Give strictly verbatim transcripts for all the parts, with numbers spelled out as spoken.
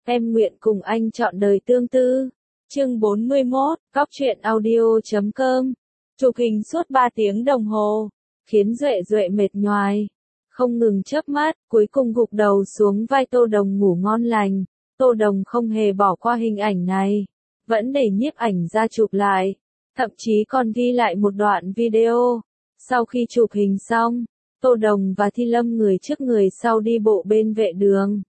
Em nguyện cùng anh chọn đời tương tư. Chương bốn mươi mốt, cóc truyện audio chấm com. Chụp hình suốt ba tiếng đồng hồ, khiến Duệ Duệ mệt nhoài, không ngừng chớp mắt, cuối cùng gục đầu xuống vai Tô Đồng ngủ ngon lành. Tô Đồng không hề bỏ qua hình ảnh này, vẫn để nhiếp ảnh ra chụp lại, thậm chí còn ghi lại một đoạn video. Sau khi chụp hình xong, Tô Đồng và Thi Lâm người trước người sau đi bộ bên vệ đường.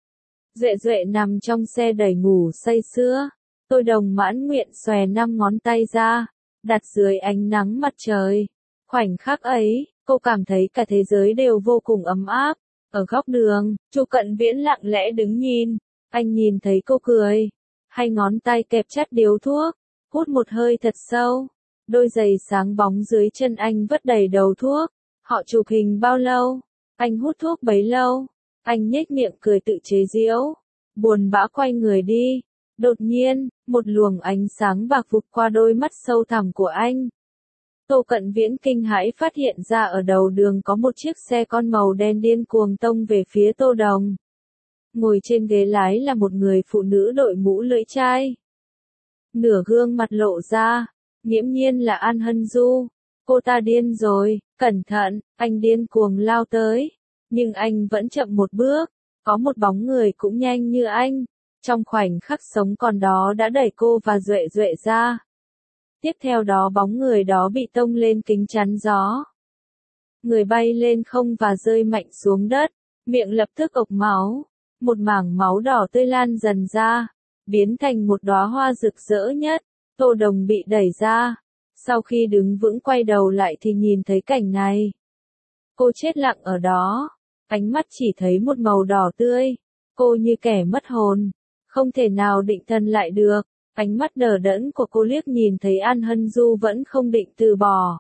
Duệ Duệ nằm trong xe đẩy ngủ say sưa. Tô Đồng mãn nguyện xòe năm ngón tay ra, đặt dưới ánh nắng mặt trời. Khoảnh khắc ấy, cô cảm thấy cả thế giới đều vô cùng ấm áp. Ở góc đường, Chu Cận Viễn lặng lẽ đứng nhìn. Anh nhìn thấy cô cười, hai ngón tay kẹp chặt điếu thuốc, hút một hơi thật sâu. Đôi giày sáng bóng dưới chân anh vất đầy đầu thuốc. Họ chụp hình bao lâu? Anh hút thuốc bấy lâu. Anh nhếch miệng cười tự chế giễu, buồn bã quay người đi. Đột nhiên, một luồng ánh sáng bạc vụt qua đôi mắt sâu thẳm của anh. Tô Cận Viễn kinh hãi phát hiện ra ở đầu đường có một chiếc xe con màu đen điên cuồng tông về phía Tô Đồng. Ngồi trên ghế lái là một người phụ nữ đội mũ lưỡi chai. Nửa gương mặt lộ ra, nghiễm nhiên là An Hân Du. Cô ta điên rồi, cẩn thận, anh điên cuồng lao tới. Nhưng anh vẫn chậm một bước, có một bóng người cũng nhanh như anh. Trong khoảnh khắc sống còn đó đã đẩy cô và Duệ Duệ ra. Tiếp theo đó bóng người đó bị tông lên kính chắn gió. Người bay lên không và rơi mạnh xuống đất, miệng lập tức ộc máu. Một mảng máu đỏ tươi lan dần ra, biến thành một đóa hoa rực rỡ nhất. Tô Đồng bị đẩy ra. Sau khi đứng vững quay đầu lại thì nhìn thấy cảnh này. Cô chết lặng ở đó, ánh mắt chỉ thấy một màu đỏ tươi. Cô như kẻ mất hồn, không thể nào định thần lại được. Ánh mắt đờ đẫn của cô liếc nhìn thấy An Hân Du vẫn không định từ bỏ.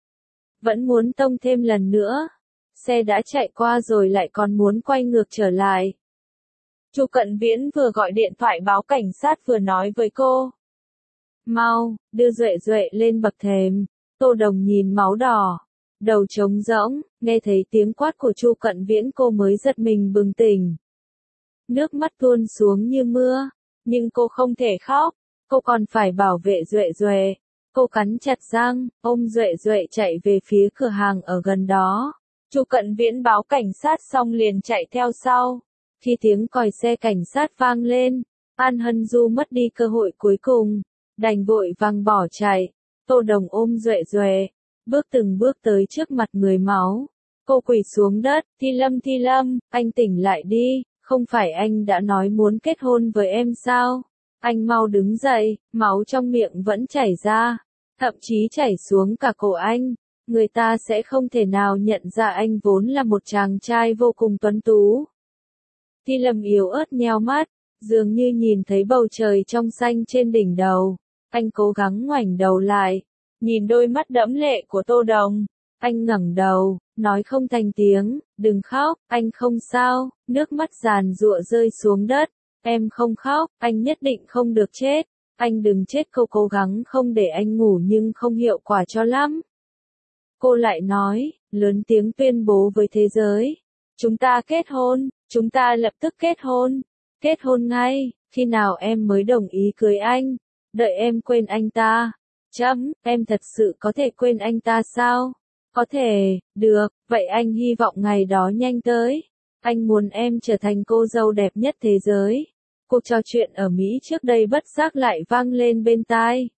Vẫn muốn tông thêm lần nữa. Xe đã chạy qua rồi lại còn muốn quay ngược trở lại. Chu Cận Viễn vừa gọi điện thoại báo cảnh sát vừa nói với cô. Mau, đưa Duệ Duệ lên bậc thềm. Tô Đồng nhìn máu đỏ, đầu trống rỗng, nghe thấy tiếng quát của Chu Cận Viễn cô mới giật mình bừng tỉnh. Nước mắt tuôn xuống như mưa, nhưng cô không thể khóc, cô còn phải bảo vệ Duệ Duệ. Cô cắn chặt răng, ôm Duệ Duệ chạy về phía cửa hàng ở gần đó. Chu Cận Viễn báo cảnh sát xong liền chạy theo sau. Khi tiếng còi xe cảnh sát vang lên, An Hân Du mất đi cơ hội cuối cùng, đành vội vàng bỏ chạy. Tô Đồng ôm Duệ Duệ, bước từng bước tới trước mặt người máu. Cô quỳ xuống đất, Thi Lâm Thi Lâm, anh tỉnh lại đi, không phải anh đã nói muốn kết hôn với em sao? Anh mau đứng dậy, máu trong miệng vẫn chảy ra, thậm chí chảy xuống cả cổ anh. Người ta sẽ không thể nào nhận ra anh vốn là một chàng trai vô cùng tuấn tú. Thi Lâm yếu ớt nheo mắt, dường như nhìn thấy bầu trời trong xanh trên đỉnh đầu. Anh cố gắng ngoảnh đầu lại, nhìn đôi mắt đẫm lệ của Tô Đồng. Anh ngẩng đầu, nói không thành tiếng, đừng khóc, anh không sao. Nước mắt giàn giụa rơi xuống đất. Em không khóc, anh nhất định không được chết. Anh đừng chết. Cô cố gắng không để anh ngủ nhưng không hiệu quả cho lắm. Cô lại nói, lớn tiếng tuyên bố với thế giới. Chúng ta kết hôn, chúng ta lập tức kết hôn. Kết hôn ngay, khi nào em mới đồng ý cưới anh? Đợi em quên anh ta. Chấm, em thật sự có thể quên anh ta sao? Có thể, được, vậy anh hy vọng ngày đó nhanh tới. Anh muốn em trở thành cô dâu đẹp nhất thế giới. Cuộc trò chuyện ở Mỹ trước đây bất giác lại vang lên bên tai.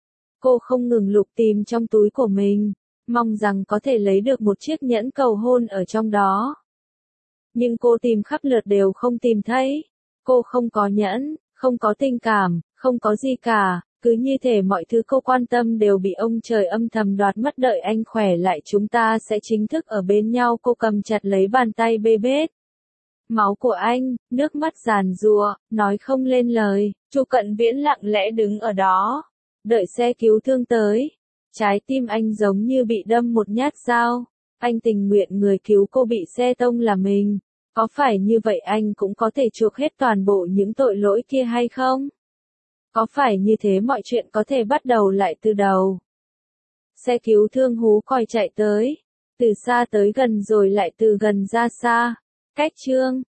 Cô không ngừng lục tìm trong túi của mình, mong rằng có thể lấy được một chiếc nhẫn cầu hôn ở trong đó. Nhưng cô tìm khắp lượt đều không tìm thấy. Cô không có nhẫn, không có tình cảm, không có gì cả. Cứ như thể mọi thứ cô quan tâm đều bị ông trời âm thầm đoạt mất. Đợi anh khỏe lại chúng ta sẽ chính thức ở bên nhau. Cô cầm chặt lấy bàn tay bê bết máu của anh, nước mắt giàn giụa, nói không lên lời. Chu Cận Viễn lặng lẽ đứng ở đó, đợi xe cứu thương tới. Trái tim anh giống như bị đâm một nhát dao. Anh tình nguyện người cứu cô bị xe tông là mình. Có phải như vậy anh cũng có thể chuộc hết toàn bộ những tội lỗi kia hay không? Có phải như thế mọi chuyện có thể bắt đầu lại từ đầu? Xe cứu thương hú còi chạy tới. Từ xa tới gần rồi lại từ gần ra xa. Cách chương